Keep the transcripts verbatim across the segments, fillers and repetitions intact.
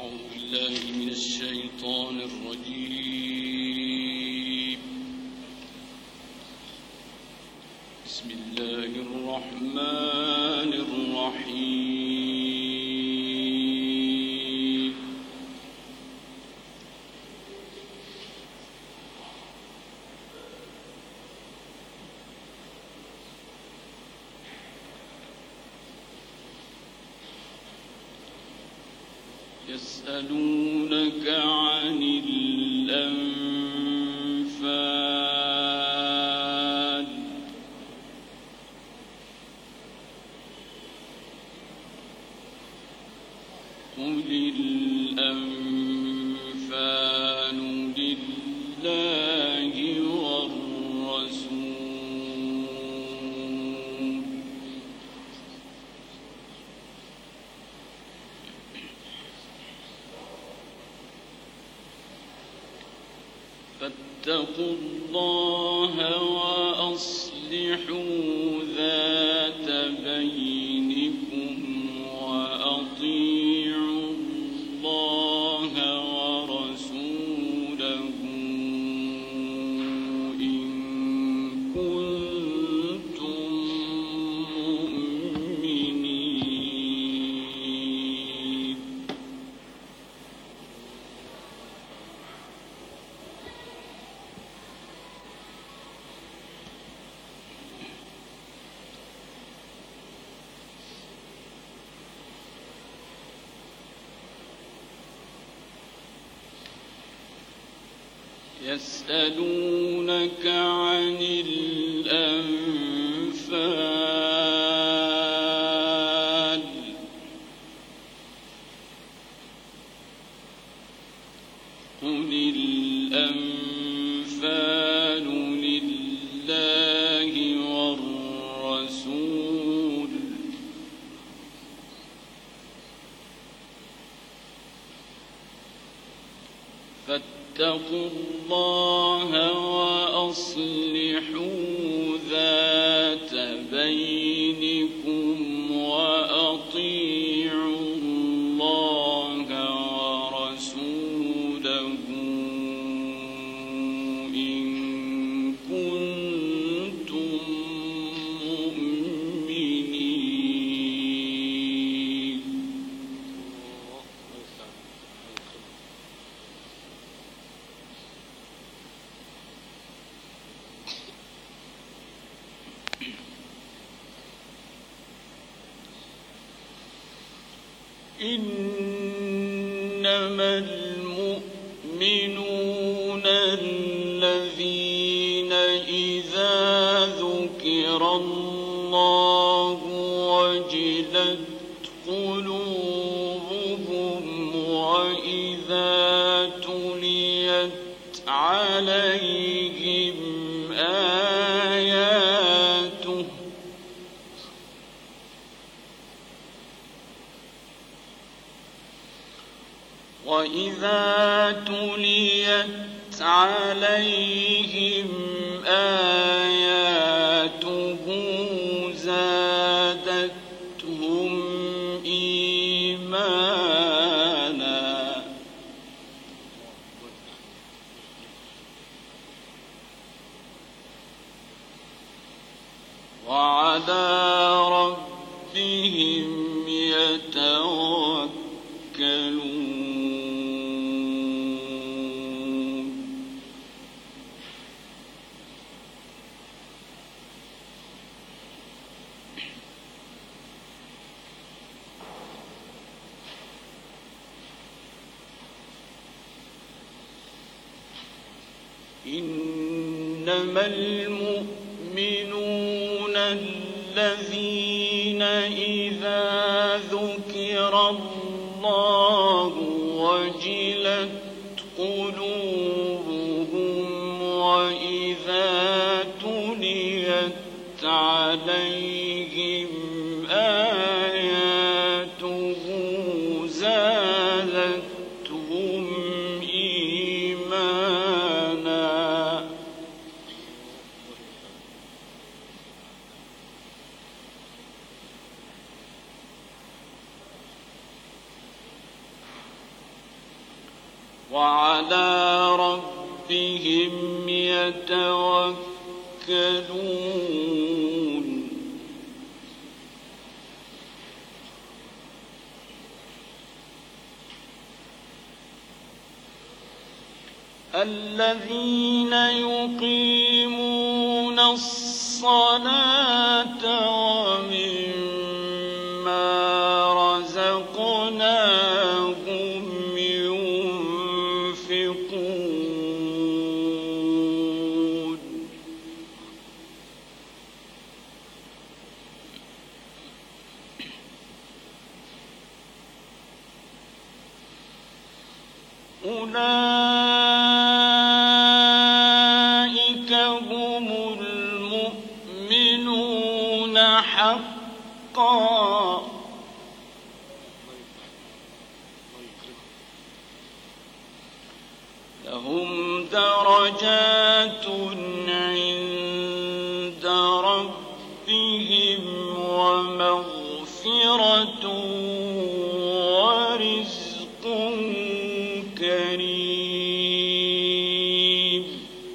أعوذ بالله من الشيطان الرجيم. بسم الله الرحمن الرحيم. يسألونك عن الأنفال قل الأنفال لله والرسول فاتقوا الله وأصلحوا ذات بينكم وأطيعوا الله ورسوله إن كنتم مؤمنين. يسألونك عن الأنفال قل الأنفال لله والرسول فاتقوا الله وأصلحوا ذات بينكم وأطيعوا الله ورسوله إن كنتم مؤمنين. إنما المؤمنون الذين إذا ذكر الله وجلت قلوبهم وإذا تليت عليهم آياته وإذا تليت عليهم آياته زادتهم إيمانا وعلى ربهم يتوكلون. إنما المؤمنون الذين إذا ذكر الله وجلت قلوبهم وإذا تليت عليهم آياته زادتهم إيمانا وعلى ربهم يتوكلون الذين يقيمون الصلاة ومما رزقناهم ينفقون أولئك هم المؤمنون حقا لهم درجات عند ربهم ومغفرة ورزق كريم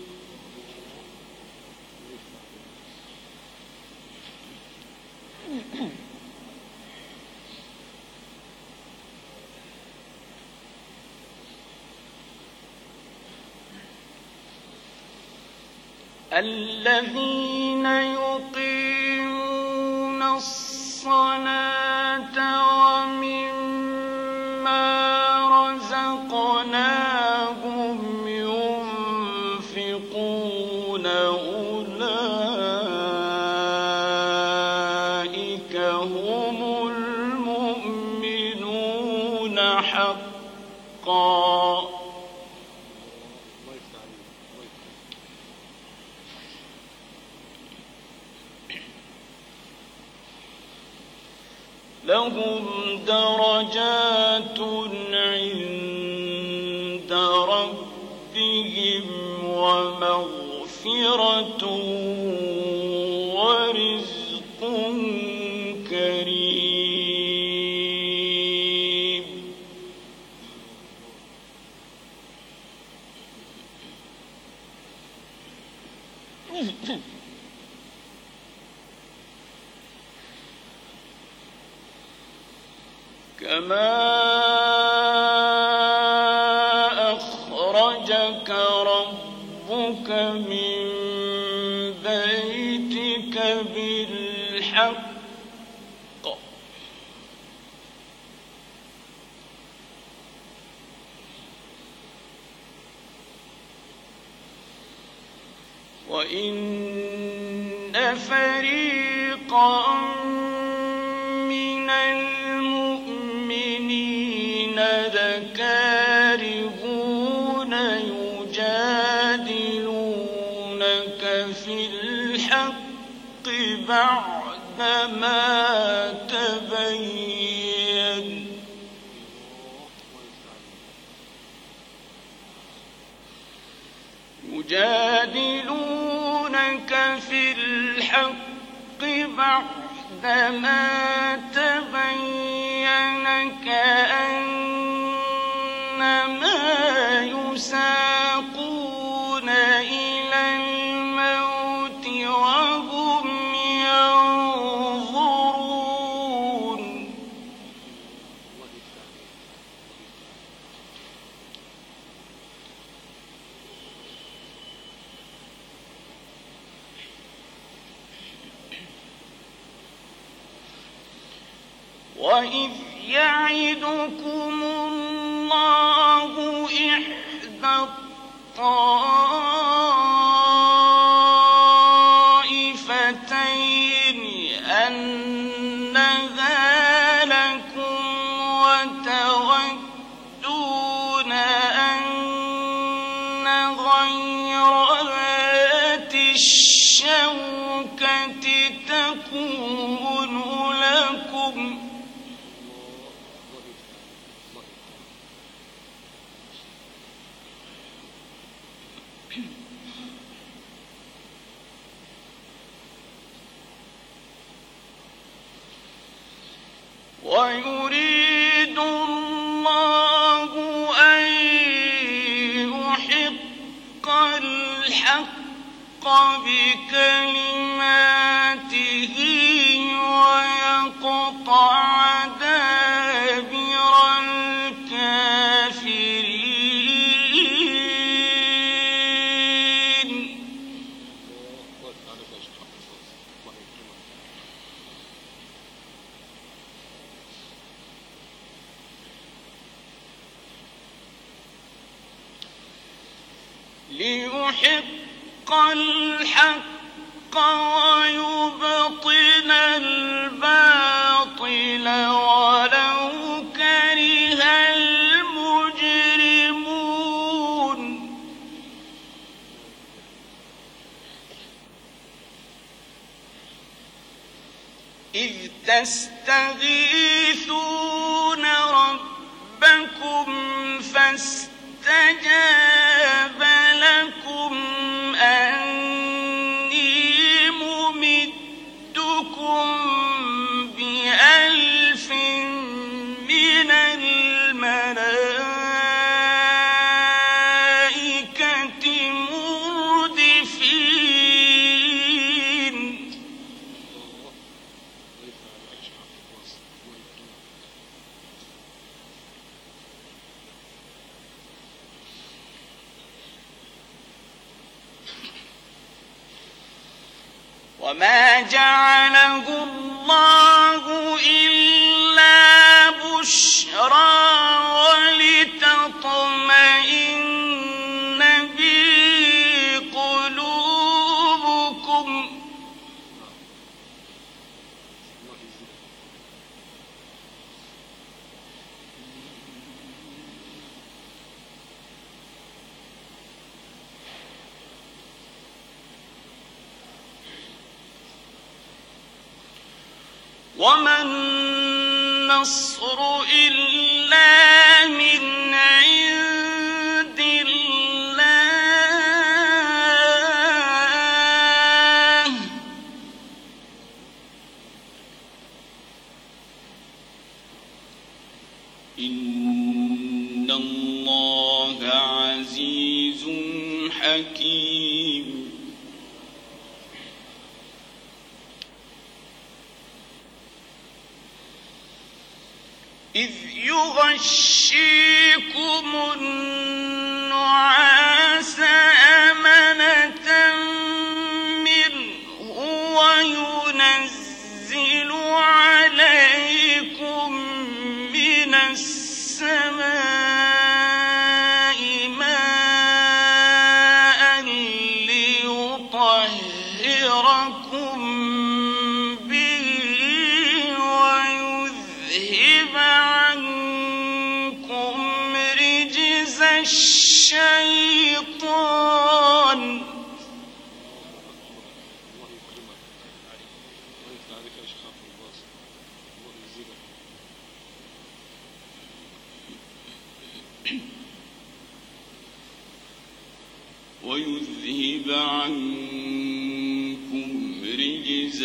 الذين يقيمون الصلاة ومما رزقناهم ينفقون أولئك هم المؤمنون حقا لهم درجات عند ربهم ومغفرة ورزق كريم كما أخرجك ربك من بيتك بالحق وإن فريقا من المؤمنين لكارهون يجادلونك في الحق بعدما تبين يجادلونك في الحق بعدما تبين كأنما يساقون إلى الموت وهم ينظرون وإذ يعدكم الله إحدى الطائفتين أنها لكم وتودون أن غير ذات الشوكة تكون لكم ويريد الله أن بكلماته ويقطع دابر الكافرين. ليحق الحق ويبطل الباطل ولو كره المجرمون. إذ تستغيثون ربكم فاستجاب لكم أني ممدكم بألف من الملائكة مردفين. وما جعله الله إلا بشرى ولتطمئن به قلوبكم وما النصر إلا من عند الله إن الله عزيز حكيم. إذ يغشيكم النعاس أمنة منه وينزل عليكم من السماء ماء ليطهركم به ويذهب عنكم رجز الشيطان ويذهب عنكم رجز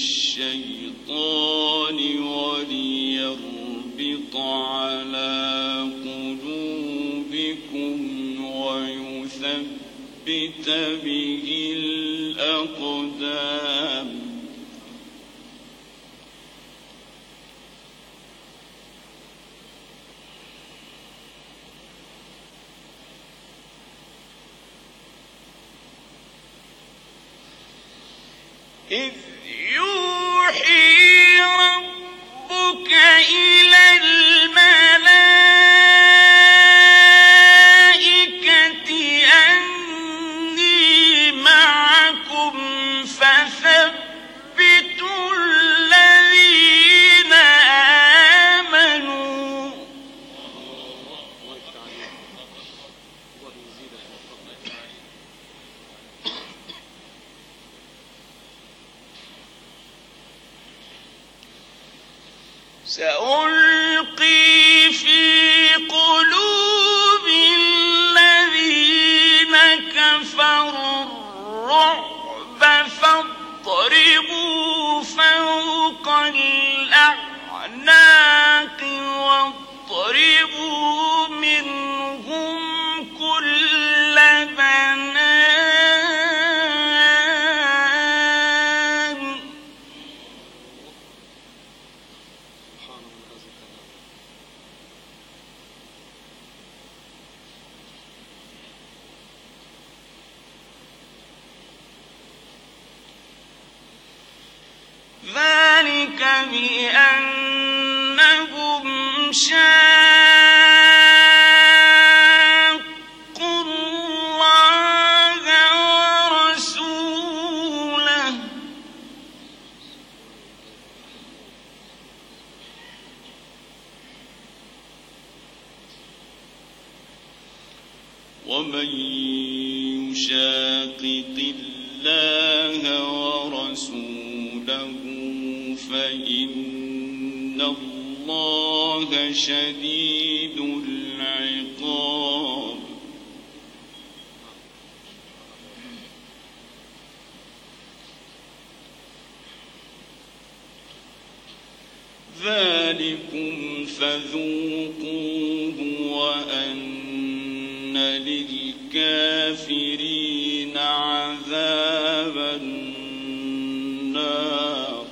الشيطان وليربط على قلوبكم ويثبت به الأقدام. إذ يوحي ربك إلى الملائكة أني معكم فثبتوا الذين آمنوا سألقي في قلوب الذين كفروا الرعب فاضربوا فوق الأعناق واضربوا منهم كل بنان. ومن يشاقق الله ورسوله فإن الله شديد العقاب. ذلكم فذوقوه وأن للكافرين عذاب النار.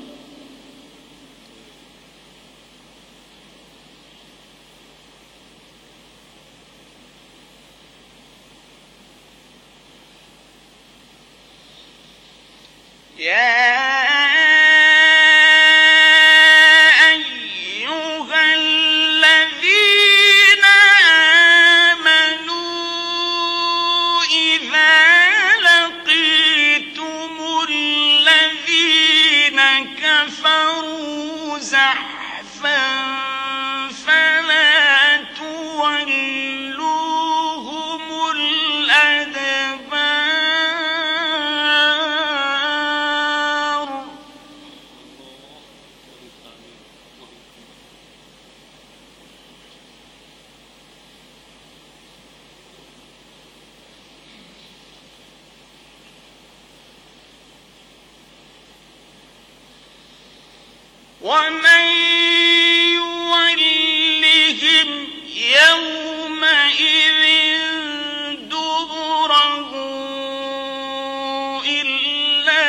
يا ومن يولهم يومئذ دبره إلا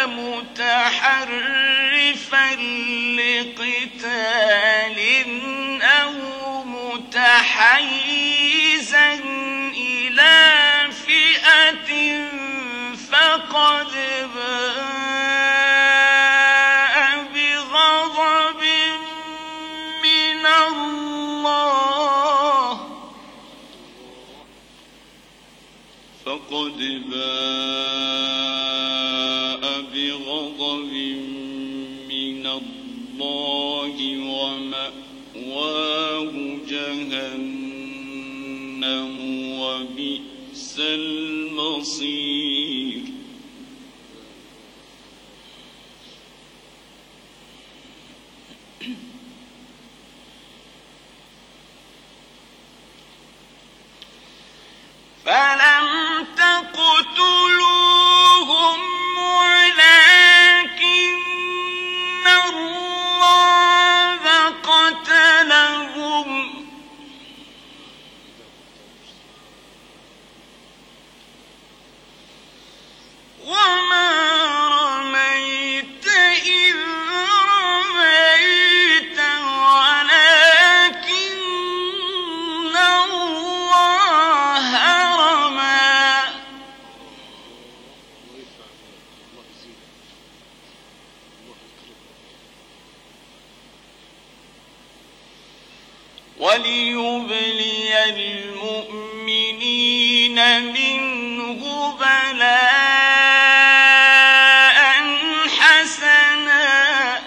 متحرفا لقتال أو متحيزا إلى فئة فقد فقد باء بغضب من الله ومأواه جهنم وبئس المصير. فلم تقتلوهم ولكن الله قتلهم وما رميت إذ رميت ولكن الله رمى وليبلي المؤمنين منه بلاء حسنا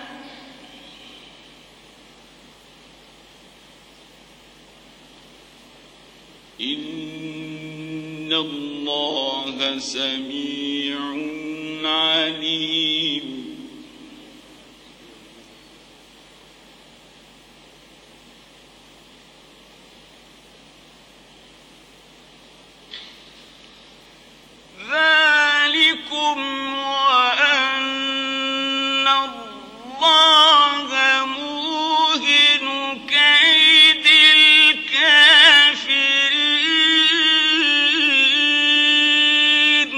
إن الله سميع عليم. ذلكم وأن الله موهن كيد الكافرين.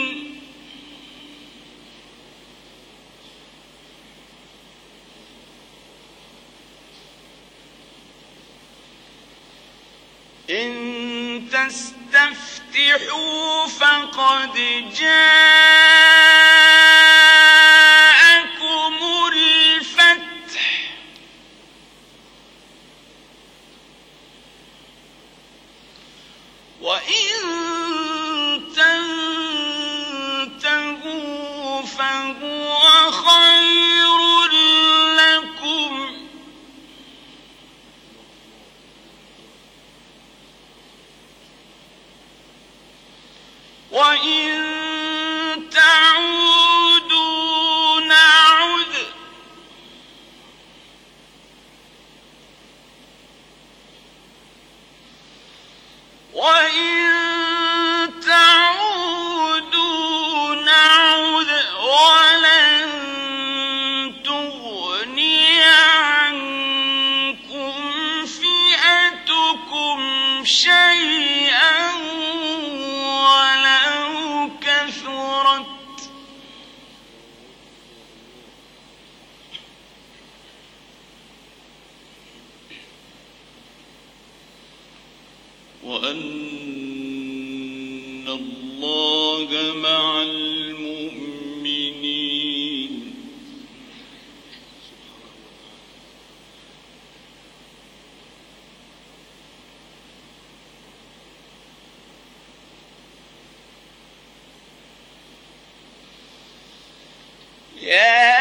إن تستفتحوا فقد جاءكم الفتح وإن تنتهوا فهو خير لكم وإن تعودوا نعد وإن تعودوا نعد ولن تغني عنكم فئتكم شيئا ولو كثرت وأن الله مع المؤمنين يا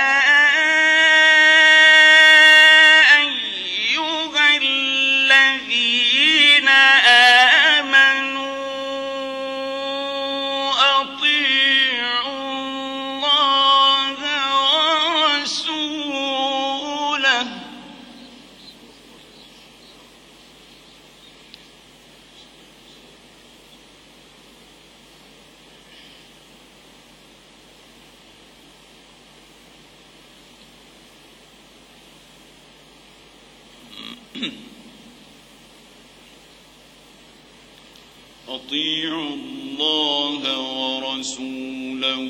أطيعوا الله ورسوله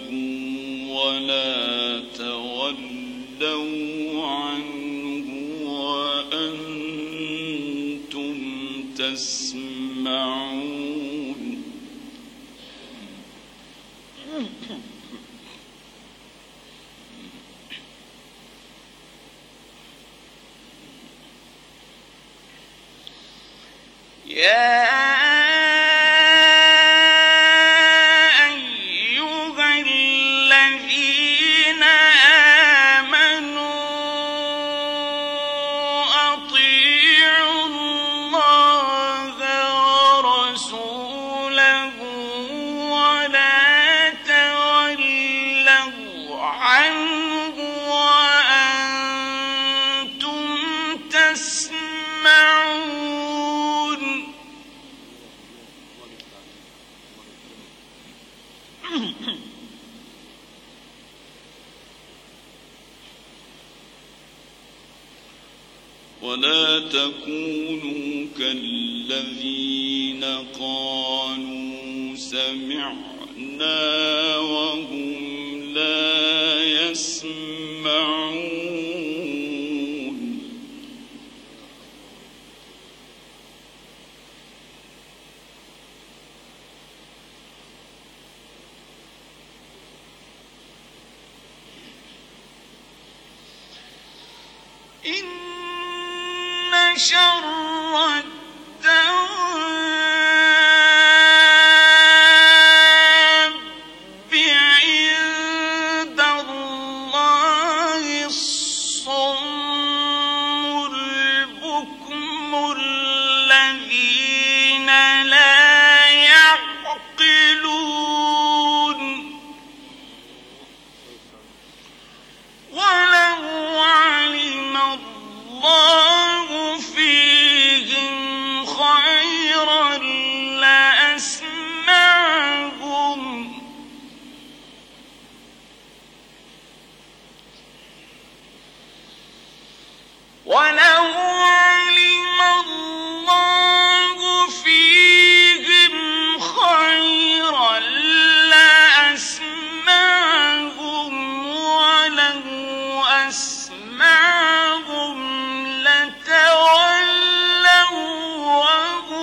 ولا تولوا عنه وأنتم تسمعون يا ولا تكونوا كالذين قالوا سمعنا وهم لا يسمعون إن شر الدواب عند الله الصم البكم الذين لا يعقلون ولو علم الله فيهم خيرا لأسمعهم ولو علم الله فيهم خيرا لأسمعهم ولو أسمعهم لتولوا وهم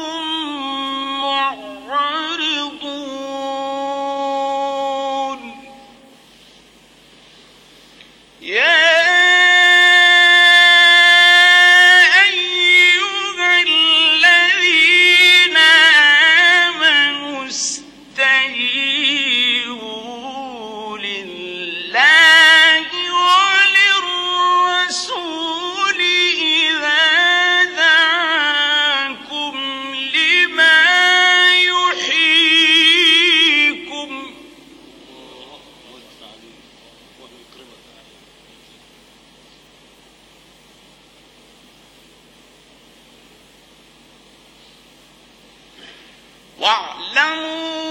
واعلموا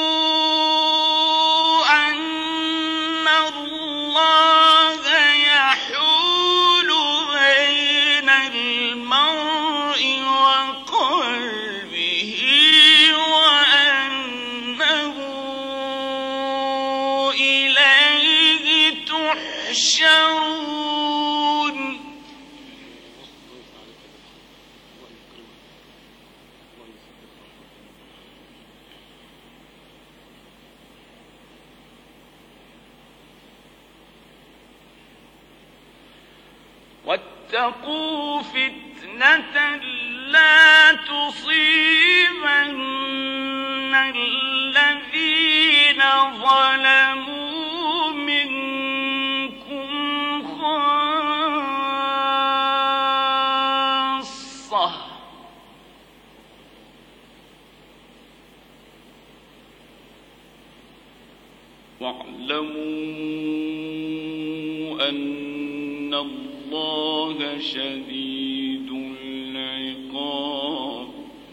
أن الله يحول بين المرء وقلبه وأنه إليه تحشرون. واتقوا فتنة لا تصيبن الذين ظلموا منكم خاصة واعلموا أن الله شديد العقاب.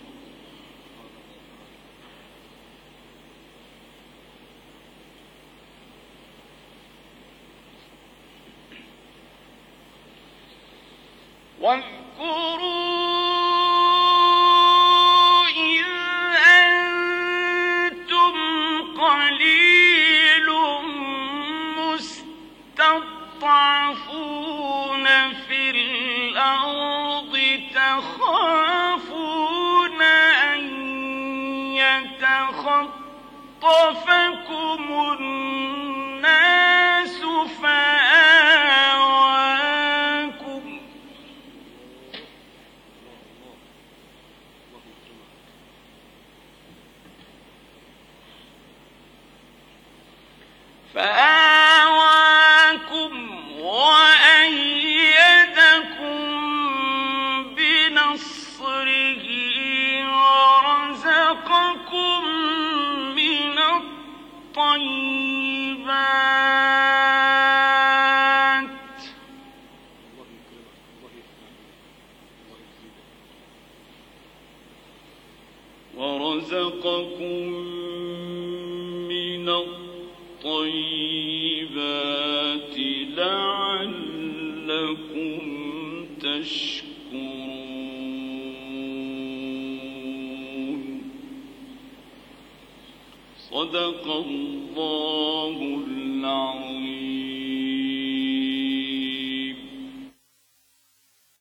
واذكروا إذ أنتم قليل مستضعفون في الأرض تخافون أن يتخطفكم الناس فآواكم فآواكم وأيدكم بنصره ورزقكم من الطيبات ورزقكم من الطيبات لعلكم تشكرون. صدق الله العظيم.